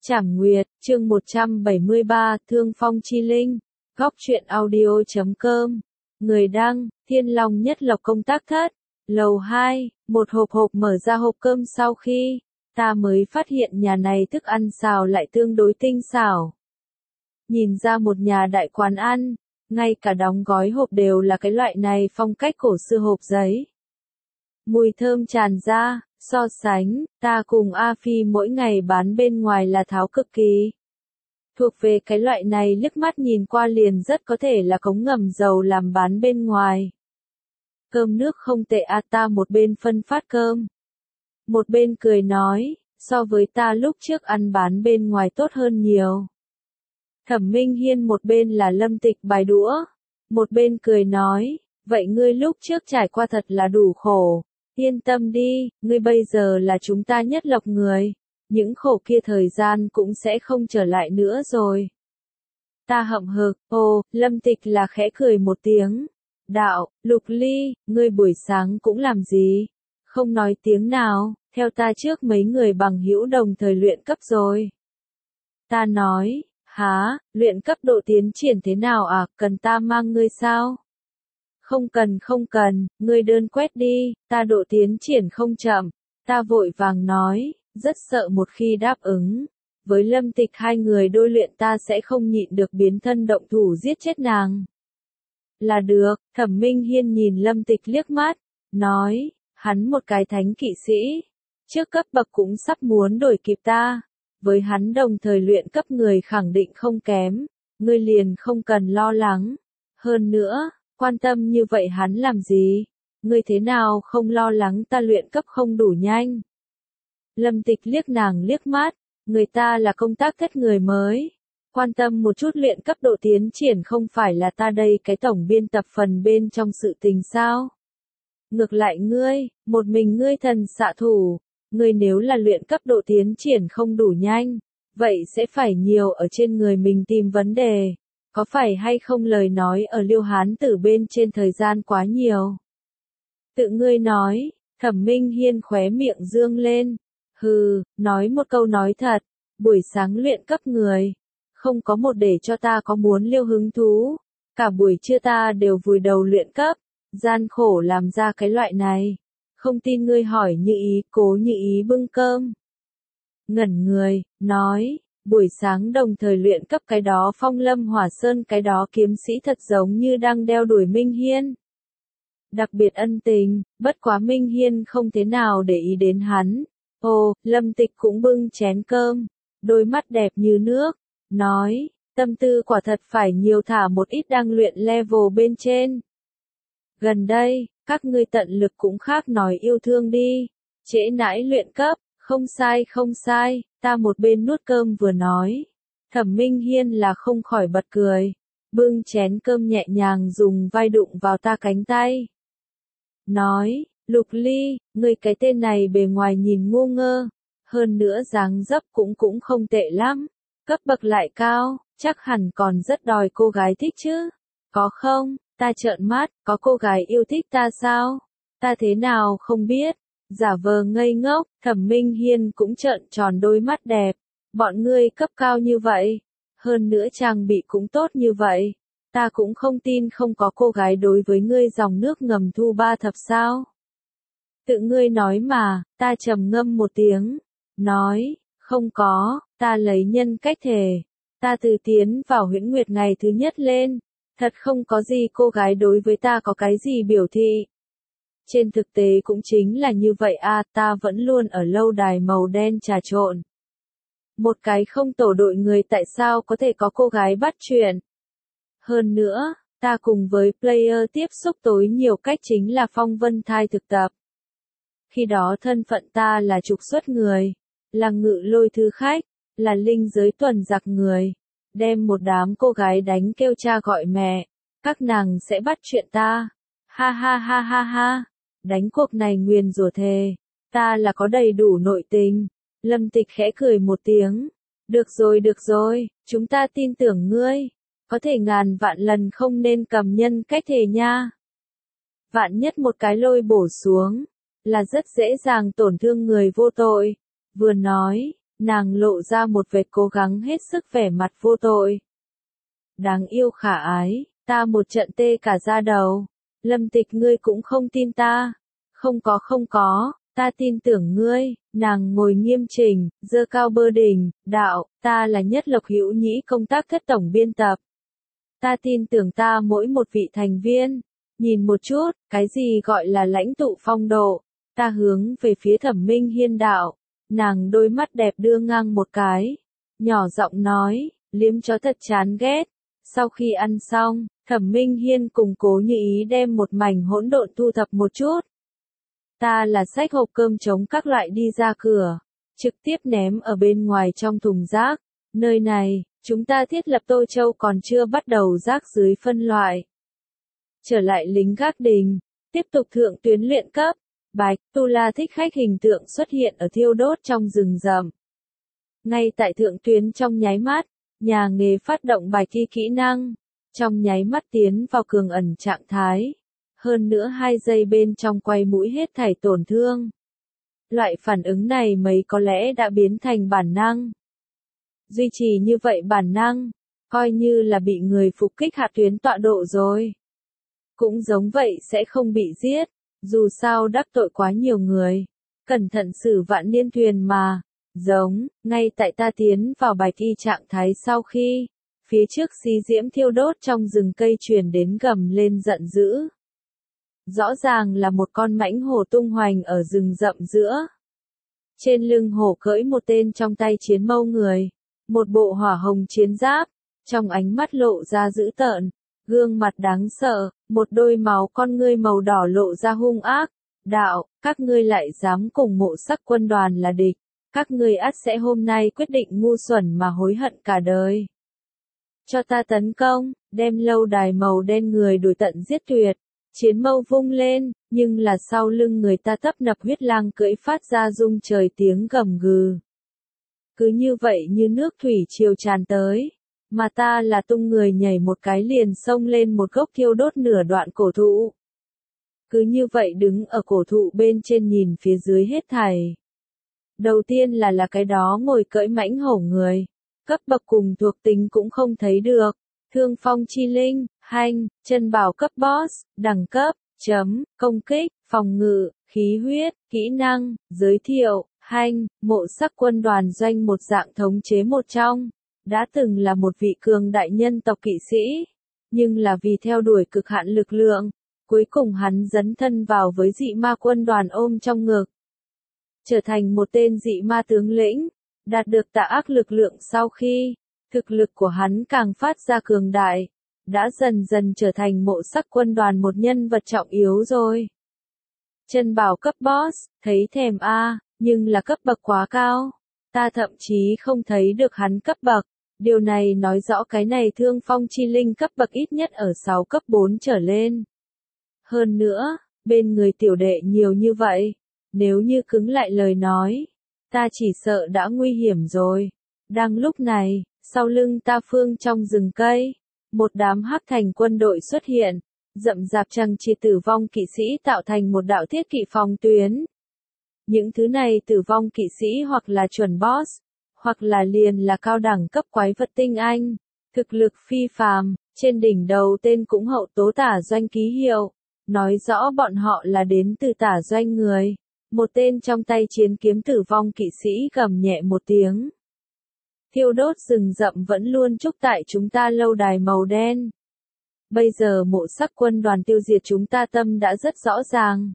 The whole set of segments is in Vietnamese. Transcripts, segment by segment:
Trảm Nguyệt, chương 173, Thương Phong Chi Linh, Góc truyện audio.com, người đăng, Thiên Long Nhất Lộc công tác thất, lầu 2, một hộp mở ra hộp cơm sau khi, ta mới phát hiện nhà này thức ăn xào lại tương đối tinh xảo. Nhìn ra một nhà đại quán ăn, ngay cả đóng gói hộp đều là cái loại này phong cách cổ xưa hộp giấy. Mùi thơm tràn ra, so sánh, ta cùng A Phi mỗi ngày bán bên ngoài là tháo cực kỳ. Thuộc về cái loại này liếc mắt nhìn qua liền rất có thể là cống ngầm dầu làm bán bên ngoài. Cơm nước không tệ à, ta một bên phân phát cơm. Một bên cười nói, so với ta lúc trước ăn bán bên ngoài tốt hơn nhiều. Thẩm Minh Hiên một bên là Lâm Tịch bài đũa, một bên cười nói, vậy ngươi lúc trước trải qua thật là đủ khổ. Yên tâm đi, ngươi bây giờ là chúng ta Nhất Lộc người, những khổ kia thời gian cũng sẽ không trở lại nữa rồi. Ta hậm hực, Lâm Tịch là khẽ cười một tiếng. Đạo, Lục Ly, ngươi buổi sáng cũng làm gì? Không nói tiếng nào, theo ta trước mấy người bằng hữu đồng thời luyện cấp rồi. Ta nói, hả, luyện cấp độ tiến triển thế nào à, cần ta mang ngươi sao? Không cần, ngươi đơn quét đi, ta độ tiến triển không chậm. Ta vội vàng nói, rất sợ một khi đáp ứng. Với Lâm Tịch hai người đôi luyện ta sẽ không nhịn được biến thân động thủ giết chết nàng. Là được, Thẩm Minh Hiên nhìn Lâm Tịch liếc mắt, nói, hắn một cái thánh kỵ sĩ. Trước cấp bậc cũng sắp muốn đổi kịp ta. Với hắn đồng thời luyện cấp người khẳng định không kém, ngươi liền không cần lo lắng. Hơn nữa, quan tâm như vậy hắn làm gì? Ngươi thế nào không lo lắng ta luyện cấp không đủ nhanh? Lâm Tịch liếc nàng liếc mắt, người ta là công tác thất người mới. Quan tâm một chút luyện cấp độ tiến triển không phải là ta đây cái tổng biên tập phần bên trong sự tình sao? Ngược lại ngươi, một mình ngươi thần xạ thủ, ngươi nếu là luyện cấp độ tiến triển không đủ nhanh, vậy sẽ phải nhiều ở trên người mình tìm vấn đề. Có phải hay không lời nói ở Liêu Hán Tử bên trên thời gian quá nhiều? Tự ngươi nói, Thẩm Minh Hiên khóe miệng dương lên. Hừ, nói một câu nói thật, buổi sáng luyện cấp người, không có một để cho ta có muốn liêu hứng thú. Cả buổi trưa ta đều vùi đầu luyện cấp, gian khổ làm ra cái loại này. Không tin ngươi hỏi Như Ý, Cố Như Ý bưng cơm. Ngẩn người, nói, buổi sáng đồng thời luyện cấp cái đó Phong Lâm Hỏa Sơn cái đó kiếm sĩ thật giống như đang đeo đuổi Minh Hiên. Đặc biệt ân tình, bất quá Minh Hiên không thế nào để ý đến hắn. Lâm Tịch cũng bưng chén cơm, đôi mắt đẹp như nước, nói, tâm tư quả thật phải nhiều thả một ít đang luyện level bên trên. Gần đây, các ngươi tận lực cũng khác nói yêu thương đi, trễ nãi luyện cấp, không sai, ta một bên nuốt cơm vừa nói. Thẩm Minh Hiên là không khỏi bật cười, bưng chén cơm nhẹ nhàng dùng vai đụng vào ta cánh tay. Nói, Lục Ly, ngươi cái tên này bề ngoài nhìn ngu ngơ, hơn nữa dáng dấp cũng không tệ lắm, cấp bậc lại cao, chắc hẳn còn rất đòi cô gái thích chứ, có không? Ta trợn mắt, có cô gái yêu thích ta sao? Ta thế nào không biết? Giả vờ ngây ngốc, Thẩm Minh Hiên cũng trợn tròn đôi mắt đẹp. Bọn ngươi cấp cao như vậy, hơn nữa trang bị cũng tốt như vậy. Ta cũng không tin không có cô gái đối với ngươi dòng nước ngầm thu ba thập sao. Tự ngươi nói mà, ta trầm ngâm một tiếng. Nói, không có, ta lấy nhân cách thề. Ta từ tiến vào Huyễn Nguyệt ngày thứ nhất lên. Thật không có gì cô gái đối với ta có cái gì biểu thị. Trên thực tế cũng chính là như vậy à, ta vẫn luôn ở lâu đài màu đen trà trộn. Một cái không tổ đội người tại sao có thể có cô gái bắt chuyện. Hơn nữa, ta cùng với player tiếp xúc tối nhiều cách chính là Phong Vân Thai thực tập. Khi đó thân phận ta là trục xuất người, là ngự lôi thứ khách, là linh giới tuần giặc người. Đem một đám cô gái đánh kêu cha gọi mẹ, các nàng sẽ bắt chuyện ta. Ha, đánh cuộc này nguyền rủa thề, ta là có đầy đủ nội tình. Lâm Tịch khẽ cười một tiếng, được rồi, chúng ta tin tưởng ngươi, có thể ngàn vạn lần không nên cầm nhân cách thề nha. Vạn nhất một cái lôi bổ xuống, là rất dễ dàng tổn thương người vô tội. Vừa nói, Nàng lộ ra một vệt cố gắng hết sức vẻ mặt vô tội. Đáng yêu khả ái, ta một trận tê cả da đầu. Lâm Tịch ngươi cũng không tin ta. Không có, ta tin tưởng ngươi. Nàng ngồi nghiêm chỉnh, giơ cao bơ đỉnh, đạo, ta là Nhất Lộc Hữu Nhĩ công tác thất tổng biên tập. Ta tin tưởng ta mỗi một vị thành viên. Nhìn một chút, cái gì gọi là lãnh tụ phong độ. Ta hướng về phía Thẩm Minh Hiên đạo. Nàng đôi mắt đẹp đưa ngang một cái. Nhỏ giọng nói, liếm chó thật chán ghét. Sau khi ăn xong, Thẩm Minh Hiên cùng Cố Như Ý đem một mảnh hỗn độn thu thập một chút. Ta là xách hộp cơm trống các loại đi ra cửa, trực tiếp ném ở bên ngoài trong thùng rác. Nơi này, chúng ta thiết lập Tô Châu còn chưa bắt đầu rác dưới phân loại. Trở lại lính gác đình, tiếp tục thượng tuyến luyện cấp. Bạch Tu La thích khách hình tượng xuất hiện ở thiêu đốt trong rừng rậm. Ngay tại thượng tuyến trong nháy mắt, nhà nghề phát động bài thi kỹ năng, trong nháy mắt tiến vào cường ẩn trạng thái. Hơn nữa 2 giây bên trong quay mũi hết thảy tổn thương. Loại phản ứng này mấy có lẽ đã biến thành bản năng. Duy trì như vậy bản năng, coi như là bị người phục kích hạ tuyến tọa độ rồi. Cũng giống vậy sẽ không bị giết, dù sao đắc tội quá nhiều người. Cẩn thận xử vạn niên thuyền mà. Giống, ngay tại ta tiến vào bài thi trạng thái sau khi, phía trước xí diễm thiêu đốt trong rừng cây truyền đến gầm lên giận dữ. Rõ ràng là một con mãnh hổ tung hoành ở rừng rậm giữa. Trên lưng hổ cưỡi một tên trong tay chiến mâu người, một bộ hỏa hồng chiến giáp, trong ánh mắt lộ ra dữ tợn, gương mặt đáng sợ, một đôi máu con ngươi màu đỏ lộ ra hung ác. Đạo, các ngươi lại dám cùng Mộ Sắc quân đoàn là địch. Các ngươi ắt sẽ hôm nay quyết định ngu xuẩn mà hối hận cả đời. Cho ta tấn công, đem lâu đài màu đen người đuổi tận giết tuyệt. Chiến mâu vung lên, nhưng là sau lưng người ta tấp nập huyết lang cưỡi phát ra rung trời tiếng gầm gừ. Cứ như vậy như nước thủy triều tràn tới, mà ta là tung người nhảy một cái liền xông lên một gốc thiêu đốt nửa đoạn cổ thụ. Cứ như vậy đứng ở cổ thụ bên trên nhìn phía dưới hết thảy. Đầu tiên là cái đó ngồi cưỡi mãnh hổ người, cấp bậc cùng thuộc tính cũng không thấy được. Thương phong chi linh, hành, chân bảo cấp boss, đẳng cấp, công kích, phòng ngự, khí huyết, kỹ năng, giới thiệu, hành, Mộ Sắc quân đoàn doanh một dạng thống chế một trong, đã từng là một vị cường đại nhân tộc kỵ sĩ, nhưng là vì theo đuổi cực hạn lực lượng, cuối cùng hắn dấn thân vào với dị ma quân đoàn ôm trong ngực. Trở thành một tên dị ma tướng lĩnh, đạt được tà ác lực lượng sau khi, thực lực của hắn càng phát ra cường đại, đã dần dần trở thành Mộ Sắc quân đoàn một nhân vật trọng yếu rồi. Chân bảo cấp boss, thấy thèm nhưng là cấp bậc quá cao, ta thậm chí không thấy được hắn cấp bậc, điều này nói rõ cái này thương phong chi linh cấp bậc ít nhất ở 6 cấp 4 trở lên. Hơn nữa, bên người tiểu đệ nhiều như vậy, nếu như cứng lại lời nói, ta chỉ sợ đã nguy hiểm rồi. Đang lúc này, sau lưng ta phương trong rừng cây, một đám hắc thành quân đội xuất hiện, rậm rạp chằng chịt tử vong kỵ sĩ tạo thành một đạo thiết kỵ phòng tuyến. Những thứ này tử vong kỵ sĩ hoặc là chuẩn boss, hoặc là liền là cao đẳng cấp quái vật tinh anh, thực lực phi phàm, trên đỉnh đầu tên cũng hậu tố tả doanh ký hiệu, nói rõ bọn họ là đến từ tả doanh người. Một tên trong tay chiến kiếm tử vong kỵ sĩ gầm nhẹ một tiếng. Thiêu đốt rừng rậm vẫn luôn chúc tại chúng ta lâu đài màu đen. Bây giờ Mộ Sắc quân đoàn tiêu diệt chúng ta tâm đã rất rõ ràng.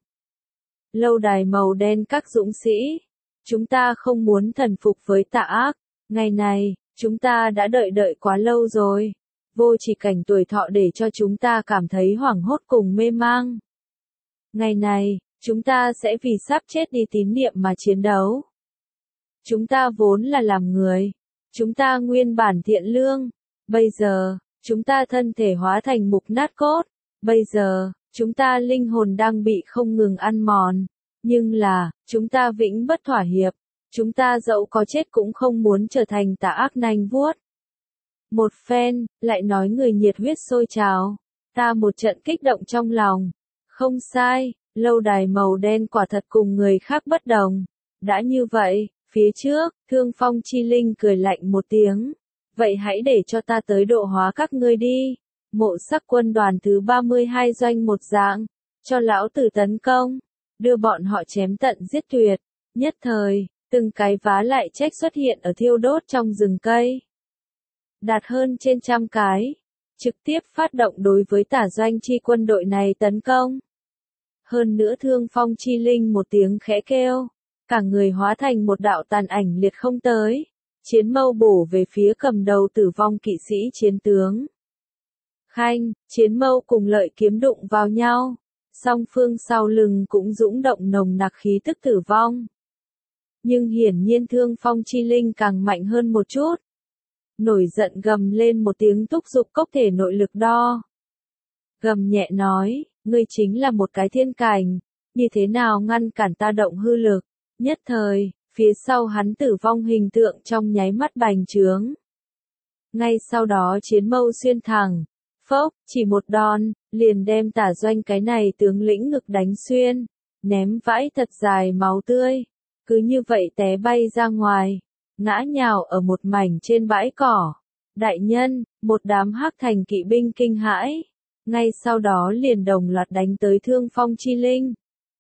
Lâu đài màu đen các dũng sĩ, chúng ta không muốn thần phục với tà ác. Ngày này, chúng ta đã đợi quá lâu rồi. Vô chỉ cảnh tuổi thọ để cho chúng ta cảm thấy hoảng hốt cùng mê mang. Ngày này, chúng ta sẽ vì sắp chết đi tín niệm mà chiến đấu. Chúng ta vốn là làm người. Chúng ta nguyên bản thiện lương. Bây giờ, chúng ta thân thể hóa thành mục nát cốt. Bây giờ, chúng ta linh hồn đang bị không ngừng ăn mòn. Nhưng là, chúng ta vĩnh bất thỏa hiệp. Chúng ta dẫu có chết cũng không muốn trở thành tà ác nanh vuốt. Một phen, lại nói người nhiệt huyết sôi trào. Ta một trận kích động trong lòng. Không sai, lâu đài màu đen quả thật cùng người khác bất đồng. Đã như vậy, Phía trước, Thương Phong Chi Linh cười lạnh một tiếng. Vậy hãy để cho ta tới độ hóa các ngươi đi. Mộ Sắc quân đoàn thứ 32 doanh một dạng, cho lão tử tấn công, đưa bọn họ chém tận giết tuyệt. Nhất thời, từng cái vá lại trách xuất hiện ở thiêu đốt trong rừng cây. Đạt hơn trên 100 cái, trực tiếp phát động đối với tả doanh chi quân đội này tấn công. Hơn nữa Thương Phong Chi Linh một tiếng khẽ kêu, cả người hóa thành một đạo tàn ảnh liệt không tới, chiến mâu bổ về phía cầm đầu tử vong kỵ sĩ chiến tướng. Khanh, chiến mâu cùng lợi kiếm đụng vào nhau, song phương sau lưng cũng dũng động nồng nặc khí tức tử vong. Nhưng hiển nhiên Thương Phong Chi Linh càng mạnh hơn một chút. Nổi giận gầm lên một tiếng thúc giục cốc thể nội lực đo. Gầm nhẹ nói, ngươi chính là một cái thiên cảnh, như thế nào ngăn cản ta động hư lực. Nhất thời, phía sau hắn tử vong hình tượng trong nháy mắt bành trướng. Ngay sau đó chiến mâu xuyên thẳng, phốc, chỉ một đòn, liền đem tả doanh cái này tướng lĩnh ngực đánh xuyên, ném vãi thật dài máu tươi, cứ như vậy té bay ra ngoài, ngã nhào ở một mảnh trên bãi cỏ. Đại nhân, một đám hắc thành kỵ binh kinh hãi, ngay sau đó liền đồng loạt đánh tới Thương Phong Chi Linh.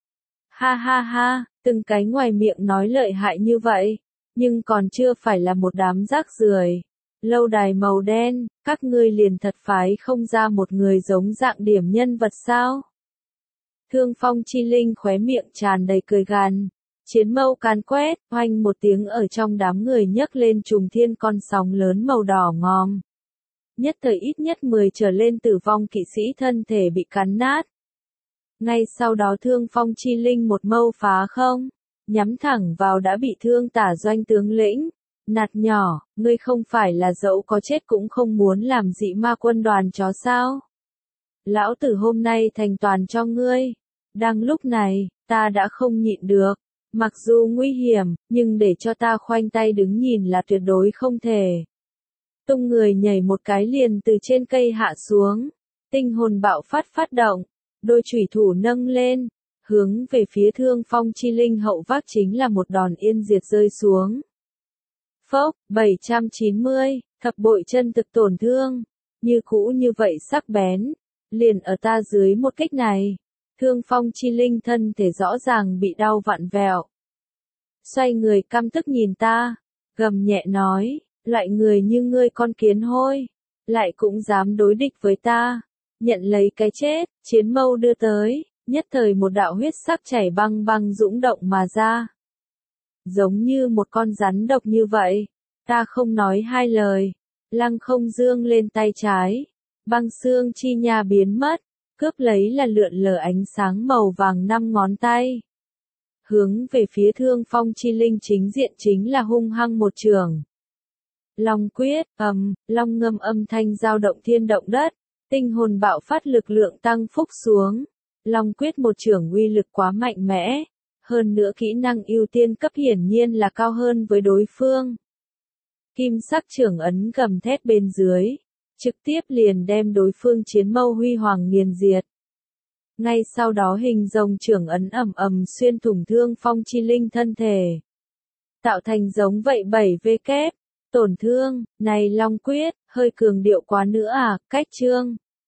Ha ha ha, từng cái ngoài miệng nói lợi hại như vậy, nhưng còn chưa phải là một đám rác rưởi. Lâu đài màu đen, các ngươi liền thật phái không ra một người giống dạng điểm nhân vật sao? Thương Phong Chi Linh khóe miệng tràn đầy cười gằn, chiến mâu càn quét, oanh một tiếng ở trong đám người nhấc lên trùng thiên con sóng lớn màu đỏ ngòm. Nhất thời ít nhất 10 trở lên tử vong kỵ sĩ thân thể bị cắn nát. Ngay sau đó Thương Phong Chi Linh một mâu phá không, nhắm thẳng vào đã bị thương tả doanh tướng lĩnh. Nạt nhỏ, ngươi không phải là dẫu có chết cũng không muốn làm dị ma quân đoàn chó sao? Lão tử hôm nay thành toàn cho ngươi. Đang lúc này, ta đã không nhịn được. Mặc dù nguy hiểm, nhưng để cho ta khoanh tay đứng nhìn là tuyệt đối không thể. Tung người nhảy một cái liền từ trên cây hạ xuống. Tinh hồn bạo phát động. Đôi chủy thủ nâng lên. Hướng về phía Thương Phong Chi Linh hậu vác chính là một đòn yên diệt rơi xuống. Phốc, 790, thập bội chân thực tổn thương. Như cũ như vậy sắc bén. Liền ở ta dưới một kích này. Thương Phong Chi Linh thân thể rõ ràng bị đau vặn vẹo. Xoay người căm tức nhìn ta. Gầm nhẹ nói, loại người như ngươi con kiến hôi. Lại cũng dám đối địch với ta. Nhận lấy cái chết, chiến mâu đưa tới. Nhất thời một đạo huyết sắc chảy băng băng dũng động mà ra. Giống như một con rắn độc như vậy. Ta không nói hai lời. Lăng không dương lên tay trái. Băng xương chi nha biến mất. Cướp lấy là lượn lờ ánh sáng màu vàng 5 ngón tay. Hướng về phía Thương Phong Chi Linh chính diện chính là hung hăng một trường. Long quyết, long ngâm âm thanh dao động thiên động đất. Tinh hồn bạo phát lực lượng tăng phúc xuống. Long quyết một trường uy lực quá mạnh mẽ. Hơn nữa kỹ năng ưu tiên cấp hiển nhiên là cao hơn với đối phương. Kim sắc trưởng ấn gầm thét bên dưới. Trực tiếp liền đem đối phương chiến mâu huy hoàng nghiền diệt. Ngay sau đó hình rồng trưởng ấn ầm xuyên thủng Thương Phong Chi Linh thân thể. Tạo thành giống vậy 7 kép. Tổn thương, này Long quyết, hơi cường điệu quá nữa à, cách chương.